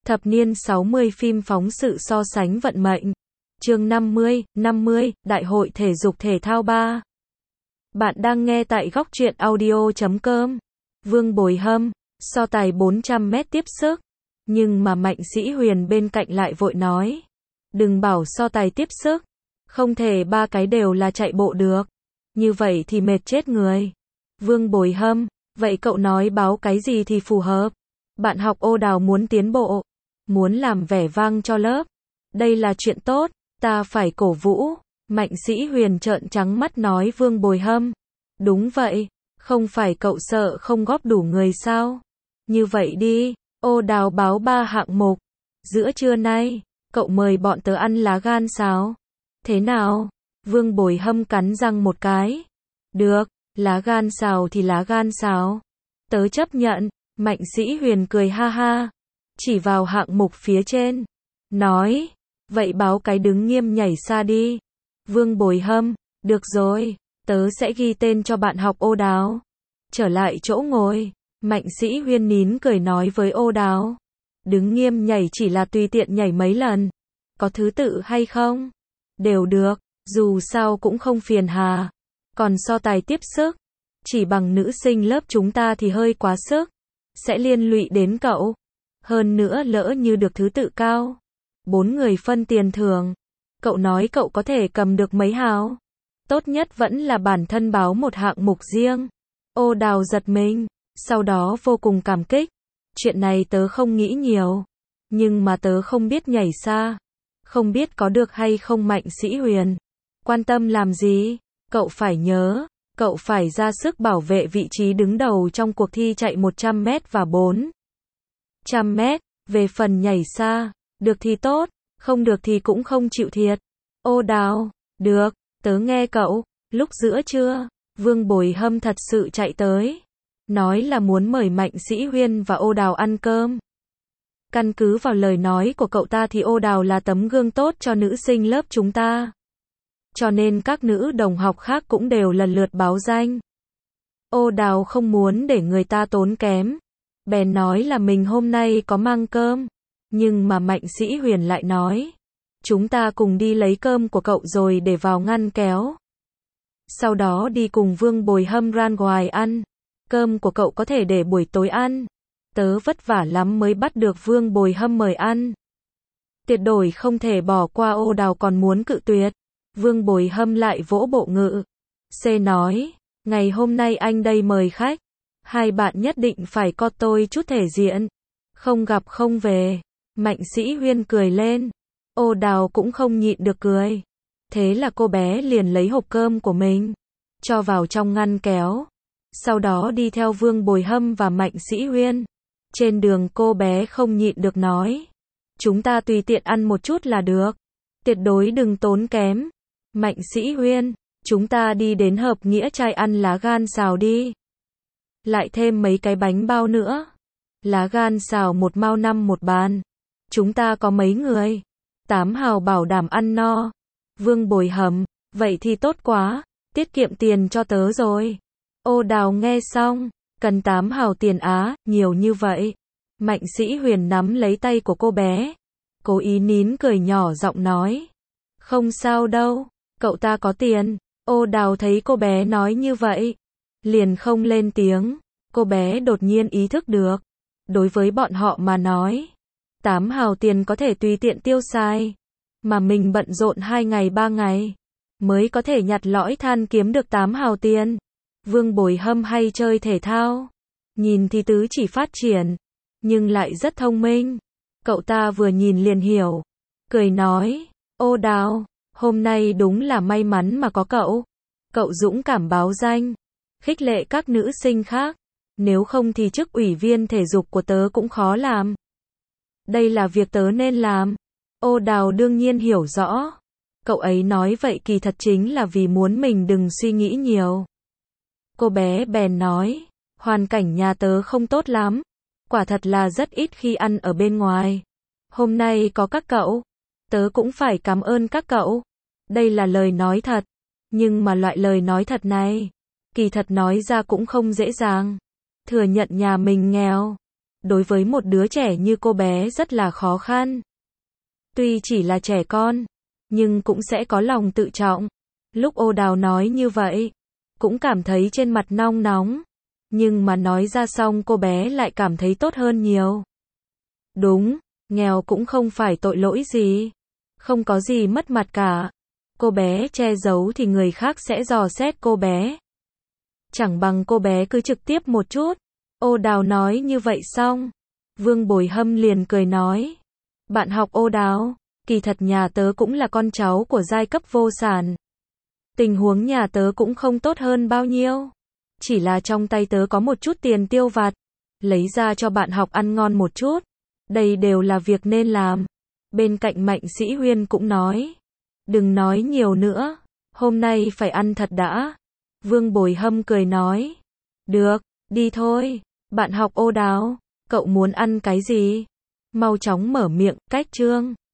Thập niên 60 phim phóng sự so sánh vận mệnh. Chương 50, Đại hội thể dục thể thao 3. Bạn đang nghe tại góc truyện audio.com. Vương Bồi Hâm, so tài 400m tiếp sức. Nhưng mà Mạnh Sĩ Huyền bên cạnh lại vội nói. Đừng bảo so tài tiếp sức. Không thể ba cái đều là chạy bộ được. Như vậy thì mệt chết người. Vương Bồi Hâm, vậy cậu nói báo cái gì thì phù hợp? Bạn học Ô Đào muốn tiến bộ. Muốn làm vẻ vang cho lớp. Đây là chuyện tốt, ta phải cổ vũ. Mạnh Sĩ Huyền trợn trắng mắt nói Vương Bồi Hâm. Đúng vậy, không phải cậu sợ không góp đủ người sao? Như vậy đi, Ô Đào báo 3 hạng mục. Giữa trưa nay, cậu mời bọn tớ ăn lá gan xào. Thế nào? Vương Bồi Hâm cắn răng một cái. Được, lá gan xào thì lá gan xào. Tớ chấp nhận. Mạnh Sĩ Huyền cười ha ha. Chỉ vào hạng mục phía trên. Nói, vậy báo cái đứng nghiêm nhảy xa đi. Vương Bồi Hâm, được rồi, tớ sẽ ghi tên cho bạn học Ô Đào. Trở lại chỗ ngồi, Mạnh Sĩ Huyền nín cười nói với Ô Đào. Đứng nghiêm nhảy chỉ là tùy tiện nhảy mấy lần. Có thứ tự hay không? Đều được, dù sao cũng không phiền hà. Còn so tài tiếp sức, chỉ bằng nữ sinh lớp chúng ta thì hơi quá sức. Sẽ liên lụy đến cậu. Hơn nữa lỡ như được thứ tự cao. 4 người phân tiền thưởng. Cậu nói cậu có thể cầm được mấy hào? Tốt nhất vẫn là bản thân báo một hạng mục riêng. Ô Đào giật mình, sau đó vô cùng cảm kích. Chuyện này tớ không nghĩ nhiều. Nhưng mà tớ không biết nhảy xa. Không biết có được hay không Mạnh Sĩ Huyền. Quan tâm làm gì? Cậu phải nhớ. Cậu phải ra sức bảo vệ vị trí đứng đầu trong cuộc thi chạy 100m và 400m. Về phần nhảy xa, được thì tốt, không được thì cũng không chịu thiệt. Ô Đào, được, tớ nghe cậu. Lúc giữa trưa, Vương Bồi Hâm thật sự chạy tới. Nói là muốn mời Mạnh Sĩ Huyền và Ô Đào ăn cơm. Căn cứ vào lời nói của cậu ta thì Ô Đào là tấm gương tốt cho nữ sinh lớp chúng ta. Cho nên các nữ đồng học khác cũng đều lần lượt báo danh. Ô Đào không muốn để người ta tốn kém. Bèn nói là mình hôm nay có mang cơm. Nhưng mà Mạnh Sĩ Huyền lại nói. Chúng ta cùng đi lấy cơm của cậu rồi để vào ngăn kéo. Sau đó đi cùng Vương Bồi Hâm ra ngoài ăn. Cơm của cậu có thể để buổi tối ăn. Tớ vất vả lắm mới bắt được Vương Bồi Hâm mời ăn. Tuyệt đối không thể bỏ qua. Ô Đào còn muốn cự tuyệt. Vương Bồi Hâm lại vỗ bộ ngực. C nói, ngày hôm nay anh đây mời khách. Hai bạn nhất định phải có tôi chút thể diện. Không gặp không về. Mạnh Sĩ Huyền cười lên. Ô Đào cũng không nhịn được cười. Thế là cô bé liền lấy hộp cơm của mình. Cho vào trong ngăn kéo. Sau đó đi theo Vương Bồi Hâm và Mạnh Sĩ Huyền. Trên đường cô bé không nhịn được nói. Chúng ta tùy tiện ăn một chút là được. Tuyệt đối đừng tốn kém. Mạnh Sĩ Huyền, chúng ta đi đến Hợp Nghĩa Trai ăn lá gan xào đi. Lại thêm mấy cái bánh bao nữa. Lá gan xào 1 mao 5 một bàn. Chúng ta có mấy người? 8 hào bảo đảm ăn no. Vương Bồi Hâm, vậy thì tốt quá, tiết kiệm tiền cho tớ rồi. Ô Đào nghe xong, cần 8 hào tiền á, nhiều như vậy. Mạnh Sĩ Huyền nắm lấy tay của cô bé. Cố ý nín cười nhỏ giọng nói. Không sao đâu. Cậu ta có tiền. Ô Đào thấy cô bé nói như vậy, liền không lên tiếng. Cô bé đột nhiên ý thức được. Đối với bọn họ mà nói, 8 hào tiền có thể tùy tiện tiêu xài. Mà mình bận rộn 2 ngày 3 ngày, mới có thể nhặt lõi than kiếm được 8 hào tiền. Vương Bồi Hâm hay chơi thể thao. Nhìn thì tứ chỉ phát triển, nhưng lại rất thông minh. Cậu ta vừa nhìn liền hiểu. Cười nói, Ô Đào, hôm nay đúng là may mắn mà có cậu. Cậu dũng cảm báo danh, khích lệ các nữ sinh khác. Nếu không thì chức ủy viên thể dục của tớ cũng khó làm. Đây là việc tớ nên làm. Ô Đào đương nhiên hiểu rõ. Cậu ấy nói vậy kỳ thật chính là vì muốn mình đừng suy nghĩ nhiều. Cô bé bèn nói, hoàn cảnh nhà tớ không tốt lắm. Quả thật là rất ít khi ăn ở bên ngoài. Hôm nay có các cậu, tớ cũng phải cảm ơn các cậu. Đây là lời nói thật. Nhưng mà loại lời nói thật này, kỳ thật nói ra cũng không dễ dàng. Thừa nhận nhà mình nghèo, đối với một đứa trẻ như cô bé rất là khó khăn. Tuy chỉ là trẻ con, nhưng cũng sẽ có lòng tự trọng. Lúc Ô Đào nói như vậy, cũng cảm thấy trên mặt nong nóng, nhưng mà nói ra xong cô bé lại cảm thấy tốt hơn nhiều. Đúng, nghèo cũng không phải tội lỗi gì, không có gì mất mặt cả. Cô bé che giấu thì người khác sẽ dò xét cô bé. Chẳng bằng cô bé cứ trực tiếp một chút. Ô Đào nói như vậy xong, Vương Bồi Hâm liền cười nói: "Bạn học Ô Đào, kỳ thật nhà tớ cũng là con cháu của giai cấp vô sản. Tình huống nhà tớ cũng không tốt hơn bao nhiêu. Chỉ là trong tay tớ có một chút tiền tiêu vặt, lấy ra cho bạn học ăn ngon một chút. Đây đều là việc nên làm." Bên cạnh Mạnh Sĩ Huyên cũng nói: "Đừng nói nhiều nữa, hôm nay phải ăn thật đã." Vương Bồi Hâm cười nói: "Được, đi thôi, bạn học Ô Đào, cậu muốn ăn cái gì? Mau chóng mở miệng." Cách chương